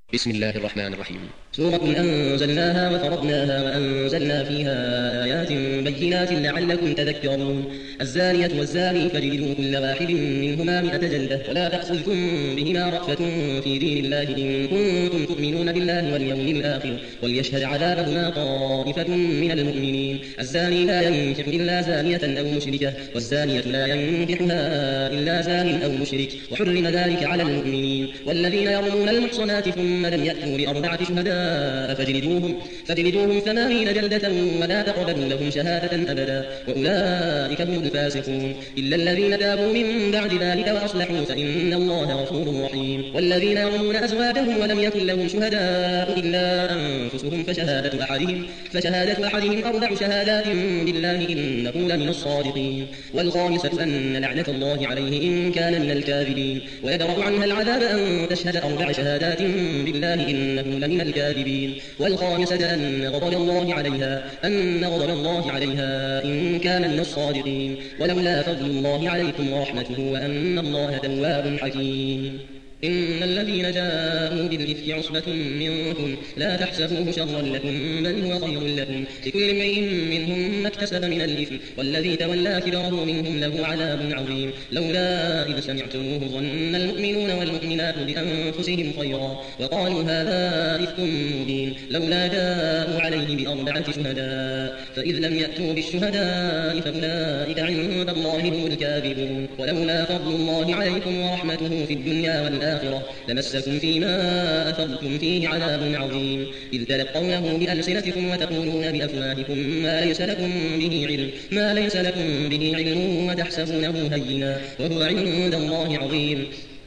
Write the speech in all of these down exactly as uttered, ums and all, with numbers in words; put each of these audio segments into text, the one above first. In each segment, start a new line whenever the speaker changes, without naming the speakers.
بسم الله الرحمن الرحيم.
سورة أنزلناها وفرضناها وأنزلنا فيها آيات بينات لعلكم تذكرون. الزانية والزاني فاجلدوا كل واحد منهما مئة جلدة ولا تأخذكم بهما رأفة في دين الله إن كنتم تؤمنون بالله واليوم الآخر وليشهد عذابهما طائفة من المؤمنين. الزاني لا ينكح إلا زانية أو مشركة والزانية لا ينكحها إلا زان أو مشرك وحرم ذلك على المؤمنين. والذين يرمون المحصنات ثم لم يأتوا بأربعة شهداء فاجلدوهم فاجلدوهم ثمانين جلدة ولا تقبلوا لهم شهادة أبدا وأولئك هم الفاسقون. إلا الذين تابوا من بعد ذلك وأصلحوا فإن الله غفور رحيم. والذين يرمون أزواجهم ولم يكن لهم شهداء إلا أنفسهم فشهادة أحدهم فشهادة أحدهم أربع شهادات بالله إنه لمن الصادقين. والخامسة أن لعنة الله عليه إن كان من الكاذبين. ويدرأ عنها العذاب أن تشهد أربع شهادات بالله إنه لمن الكاذبين. والخامسة أن غضب الله عليها أن غضب الله عليها إن كان من الصادقين. ولولا فضل الله عليكم ورحمته وأن الله تواب حكيم. إن الذين جاءوا بالإفك عصبة منكم لا تحسبوه شرا لكم بل هو خير لكم لكل امرئ منهم ما اكتسب من الإثم والذي تولى كبره منهم له عذاب عظيم. لولا إذ سمعتموه ظن المؤمنون والمؤمنات بأنفسهم خيرا وقالوا هذا إفك مبين لولا جاءوا عليه بأربعة شهداء فإذ لم يأتوا بالشهداء فأولئك عند الله هم الكاذبون. ولولا فضل الله عليكم ورحمته في الدنيا والآخرة لمسكم فيما أفضتم فيه عذاب عظيم إذ تلقونه بألسنتكم وتقولون بأفواهكم ما ليس لكم به علم ما ليس لكم به علم وتحسبونه هينا وهو عند الله عظيم.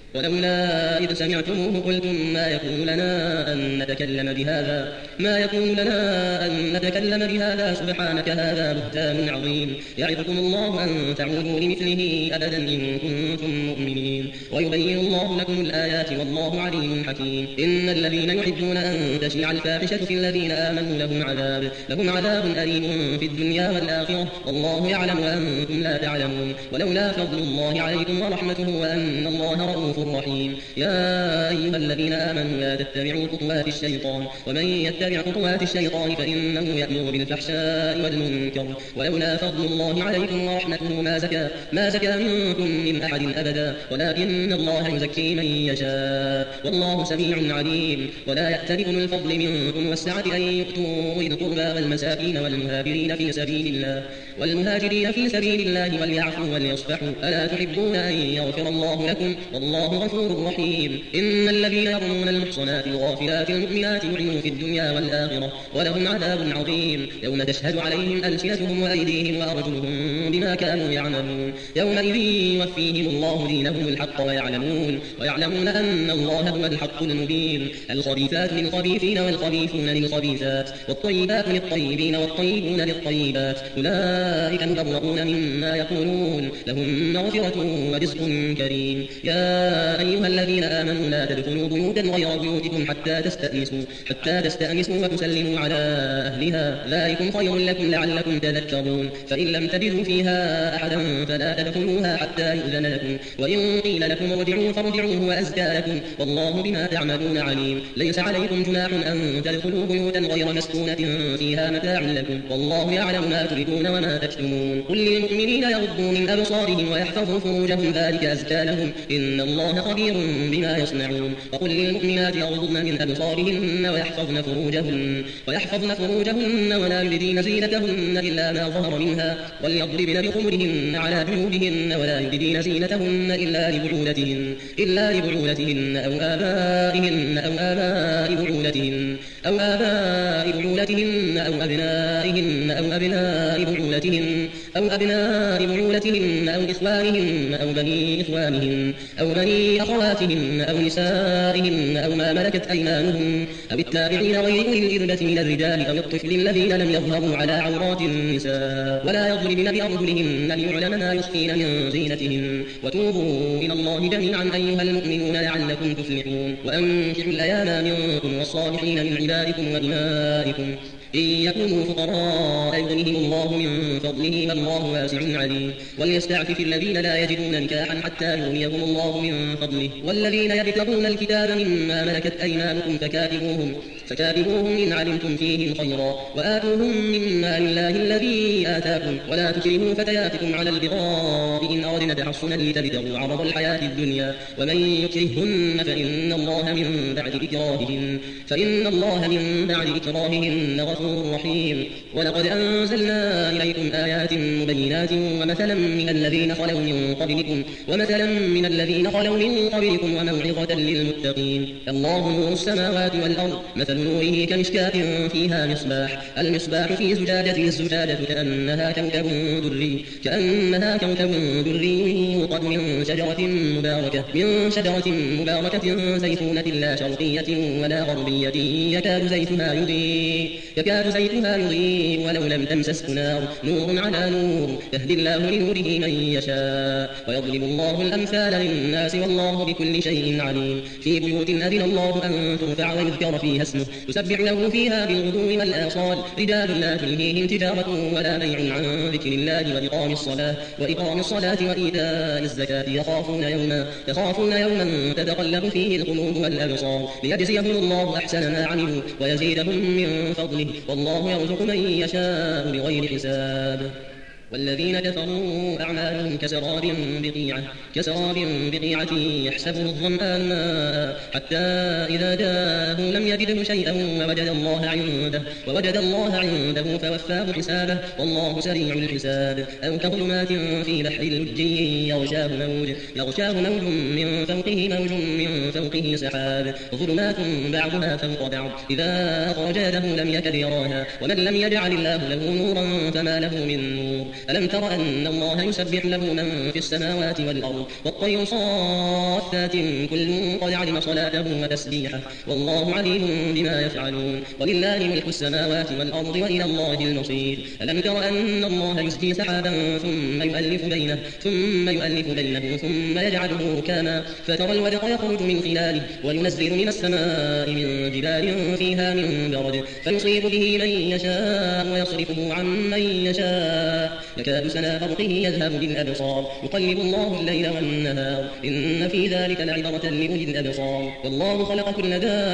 ولولا إذ سمعتموه قلتم ما يكون لنا أن نتكلم بهذا ما يكون لنا أن نتكلم بهذا سبحانك هذا بهتان عظيم. يعظكم الله أن تعودوا لمثله أبدا إن كنتم مؤمنين. ويبين الله لكم الآيات والله عليم حكيم. إن الذين يحبون أن تشيع الفاحشة في الذين آمنوا لهم عذاب لهم عذاب أليم في الدنيا والآخرة والله يعلم وأنتم لا تعلمون. ولولا فضل الله عليكم ورحمته وأن الله رؤوف رحيم. يا أيها الذين آمنوا لا تتبعوا خطوات الشيطان ومن يتبع خطوات الشيطان فإنه يأمر بالفحشاء والمنكر. ولولا فضل الله عليكم ورحمته ما زكى ما زكى منكم من أحد أبدا ولكن الله يزكي من يشاء والله سميع عليم. ولا يأتل أولو الفضل منكم والسعة أن يؤتوا أولي القربى والمساكين والمهاجرين في سبيل الله والمهاجرين في سبيل الله وليعفوا وليصفحوا ألا تحبون أن يغفر الله لكم والله غفور رحيم. إن الذين يرمون المحصنات الغافلات المؤمنات لعنوا في الدنيا والآخرة ولهم عذاب عظيم يوم تشهد عليهم ألسنتهم وأيديهم وأرجلهم بما كانوا يعملون. يومئذ يوفيهم الله دينهم الحق ويعلمون ويعلمون أن الله هو الحق المبين. الخبيثات للخبيثين والخبيثون للخبيثات والطيبات للطيبين والطيبون للطيبات أولئك مبرؤون مما يقولون لهم مغفرة ورزق كريم. يا أيها الذين آمنوا لا تدخلوا بيوتا غير بيوتكم حتى تستأنسوا حتى تستأنسوا وتسلموا على أهلها ذلكم خير لكم لعلكم تذكرون. فإن لم تجدوا فيها أحدا فلا تدخلوها حتى يؤذن لكم وإن قيل لكم ارجعوا فارجعوا هو أزكى لكم والله بما تعملون عليم. ليس عليكم جناح أن تدخلوا بيوتا غير مسكونة فيها متاع لكم والله يعلم ما تبدون وما تكتمون. قل للمؤمنين يغضوا من أبصارهم ويحفظوا فروجهم ذلك أزكى لهم إن الله خبير بما يصنعون. وقل للمؤمنات يغضضن من أبصارهن ويحفظن فروجهن ويحفظن فروجهن ولا يبدين زينتهن إلا ما ظهر منها وليضربن بخمرهن على جنوبهن ولا يبدين زينتهن إلا لبعولتهن إلا لبعولتهن أو آبائهن أو آباء بعولتهن أو آباء بعولتهن أو أبنائهن أو أبناء بعولتهن أو أبناء بعولتهن أو إخوانهن أو بني إخوانهن أو بني أخواتهن أو نسائهن أو ما ملكت أيمانهن أو التابعين غير أولي الإربة من الرجال أو الطفل الذين لم يظهروا على عورات النساء ولا يضربن بأرجلهن ليعلم ما يخفين من زينتهن. وتوبوا إلى الله جميعا أيها المؤمنون لعلكم تفلحون. وأنكحوا الأيام منكم والصالحين من عبادكم وإمائكم إن يكونوا فقراء يغنهم الله من فضله والله واسع عليم. وليستعفف الذين لا يجدون نكاحا حتى يغنيهم الله من فضله، والذين يبتغون الكتاب مما ملكت أيمانكم فكاتبوهم فكاتبوهم إن علمتم فيهم خيرا، وآتوهم من مال الله الذي آتاكم، ولا تكرهوا فتياتكم على البغاء إن أردنا تحصنا لتبتغوا عرض الحياة الدنيا، ومن يكرههن فإن الله من بعد إكراههن فإن الله من بعد إكراههن غفور رحيم. ولقد أنزلنا إليكم آيات مبينات ومثلا من الذين خلوا من قبلكم ومثلا من الذين خلوا من قبلكم وموعظة للمتقين. الله نور السماوات والأرض، مثل نوره كمشكاة فيها مصباح، المصباح في زجاجة، الزجاجة كأنها كوكب دري كأنها كوكب دري يوقد من شجرة مباركة من شجرة مباركة زيتونة لا شرقية ولا غربية يكاد زيتها يضيء يكاد زيتها يضيء ولو لم تمسسه نار، نور على نور، يهدي الله لنوره من يشاء ويضرب الله الأمثال للناس والله بكل شيء عليم. في بيوت أذن الله أن ترفع ويذكر فيها اسمه يسبح له فيها بالغدو والآصال، رجال لا تلهيهم تجارة ولا بيع عن ذكر الله وإقام الصلاة وإقام الصلاة وإيتاء الزكاة يخافون يوما يخافون يوما تتقلب فيه القلوب والأبصار، ليجزيهم الله أحسن ما عملوا ويزيدهم من فضله، والله يرزق من يشاء بغير حساب. والذين كفروا أعمالهم كسراب بقيعة كسراب بقيعة يحسبه الظمآن ماء حتى إذا جاءه لم يجده شيئا ووجد الله عنده ووجد الله عنده فوفاه حسابه والله سريع الحساب. أو كظلمات في بحر لجي يغشاه موج يغشاه موج من فوقه موج من فوقه سحاب، ظلمات بعضها فوق بعض إذا أخرج يده لم يكد يراها، ومن لم يجعل الله له نورا فما له من نور. ألم تر أن الله يسبح له من في السماوات والأرض والطير صافات كل قد علم صلاته وتسبيحه والله عليم بما يفعلون، ولله ملك السماوات والأرض وإلى الله المصير. ألم تر أن الله يزجي سحابا ثم يؤلف بينه ثم يؤلف بينه ثم يجعله ركاما فترى الودق يخرج من خلاله وينزل من السماء من جبال فيها من برد فيصيب به من يشاء ويصرفه عن من يشاء يكاد سنا برقه يذهب بالأبصار يقلب الله الليل والنهار إن في ذلك لعبرة لأولي الأبصار. والله خلق كل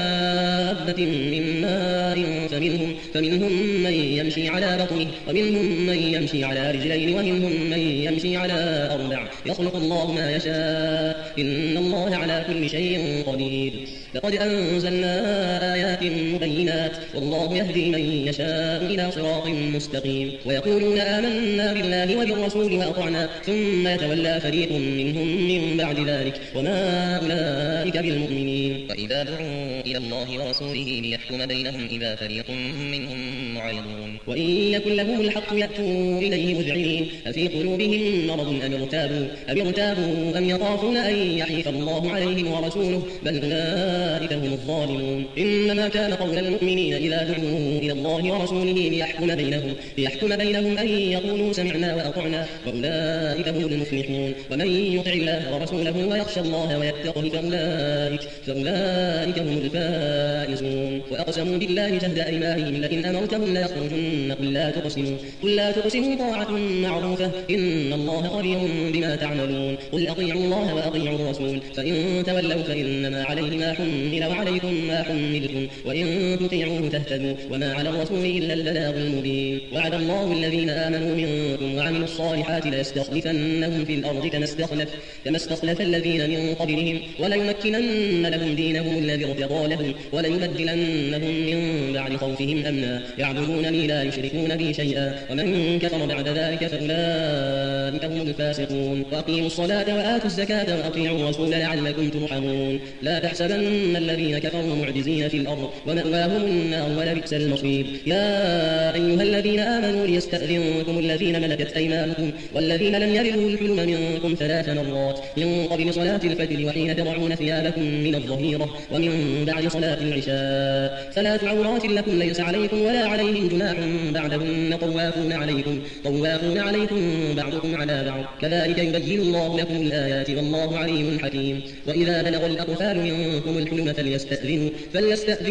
دابة من ماء فمنهم, فمنهم من يمشي على بطنه ومنهم من يمشي على رجلين ومنهم من يمشي على أربع يخلق الله ما يشاء إن الله على كل شيء قدير. لقد أنزلنا آيات مبينات والله يهدي من يشاء إلى صراط مستقيم. ويقولون آمنا بالله وبالرسول وأطعنا ثم يتولى فريق منهم من بعد ذلك وما أولئك بالمؤمنين.
وإذا دعوا إلى الله ورسوله ليحكم بينهم إذا فريق منهم معرضون.
وإن يكن لهم الحق يأتوا إليه مذعنين أفي قلوبهم مرض أم ارتابوا أم ارتابوا أم يخافون أن يحيف الله عليهم ورسوله بل أولئك هم الظالمون. إنما كان قول المؤمنين إذا دعوا إلى الله ورسوله ليحكم بينهم ليحكم بينهم أن يقولوا سمعنا وأطعنا وأولئك هم المفلحون. ومن يطع الله ورسوله ويخشى الله ويتقه فأولئك, فأولئك هم الفائزون. وأقسموا بالله جهد أيمانهم لئن أمرتهم ليخرجن قل لا تقسموا قل لا تقسموا طاعة معروفة إن الله خبير بما تعملون. قل أطيعوا الله وأطيعوا الرسول فإن تولوا فإنما عليه ما حمل وعليكم ما حملتم وإن تطيعوه تهتدوا وما على الرسول إلا البلاغ المبين. وعد الله الذين آمنوا منكم وعملوا الصالحات ليستخلفنهم في الأرض كما استخلف كما استخلف الذين من قبلهم وليمكنن لهم دينهم الذي ارتضى لهم وليبدلنهم من بعد خوفهم أمنا يعبدونني لا يشركون بي شيئا ومن كفر بعد ذلك فأولئك هم الفاسقون. وأقيموا الصلاة وآتوا الزكاة وأطيعوا الرسول لعلكم ترحمون. لا تحسبن الذين كفروا معجزين في الأرض ومأواهم النار ولبئس المصير. يا أيها الذين آمنوا ليستأذنكم الذين ملكت أيمانكم والذين لم يبلغوا الحلم منكم ثلاث مرات من قبل صلاة الفجر وحين تضعون ثيابكم من الظهيرة ومن بعد صلاة العشاء ثلاث عورات لكم ليس عليكم ولا عليهم جناح بعدهن طوافون عليكم طوافون عليكم بعضكم على بعض كذلك يبين الله لكم الآيات والله عليم حكيم. وإذا بلغ الأطفال منكم الحلم فليستأذنوا فليستأذنوا كما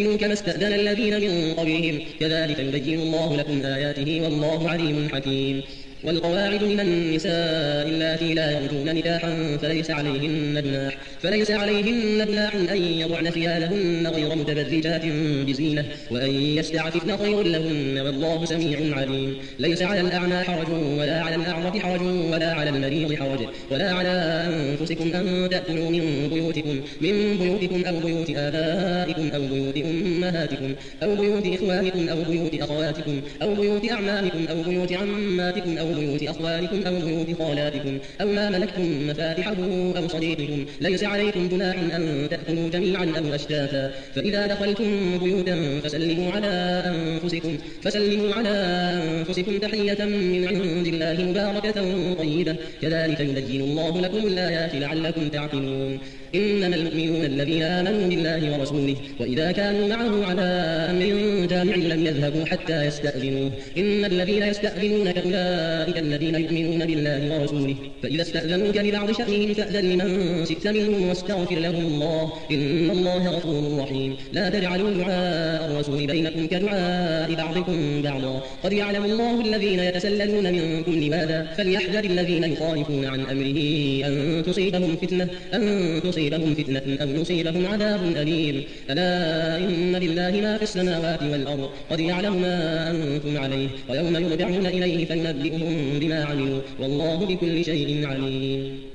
استأذن الذين من قبلهم كذلك يبين الله لكم آياته والله عليم حكيم. والقواعد من النساء اللاتي لا يرجون نكاحا فليس عليهن جناح فليس عليهن جناح أن يضعن ثيابهن غير متبرجات بزينة وأن يستعففن خير لهن والله سميع عليم. ليس على الأعمى حرج ولا على الأعرج حرج ولا على المريض حرج ولا على أنفسكم أن تأكلوا من بيوتكم من بيوتكم أو بيوت آبائكم أو بيوت أمهاتكم أو بيوت إخوانكم أو بيوت أخواتكم أو بيوت أعمامكم أو بيوت عماتكم أو بيوت أخوالكم أو بيوت خالاتكم أو ما ملكتم مفاتحه أو صديقكم. ليس عليكم جناح أن تأكلوا جميعا أو أشتاتا فإذا دخلتم بيوتا فسلموا على أنفسكم فسلموا على أنفسكم تحية من عند الله مباركة طيبة كذلك يبين الله لكم الآيات لعلكم تعقلون. إنما المؤمنون الذين آمنوا بالله ورسوله وإذا كانوا معه على أمر جامع لم يذهبوا حتى يستأذنوه. إن الذين يستأذنونك أولئك الذين يؤمنون بالله ورسوله فإذا استأذنوك لبعض شأنهم فأذن لمن شئت منهم واستغفر لهم الله إن الله غفور رحيم. لا تجعلوا دعاء الرسول بينكم كدعاء بعضكم بعضا قد يعلم الله الذين يتسللون منكم لواذا فليحذر الذين يخالفون عن أمره أن تصيبهم فتنة أن تصيبهم فتنة أو يصيبهم عذاب أليم. ألا إن لله ما في السماوات والأرض قد يعلم ما أنتم عليه ويوم يرجعون إليه فينبئهم بما عملوا والله بكل شيء عليم.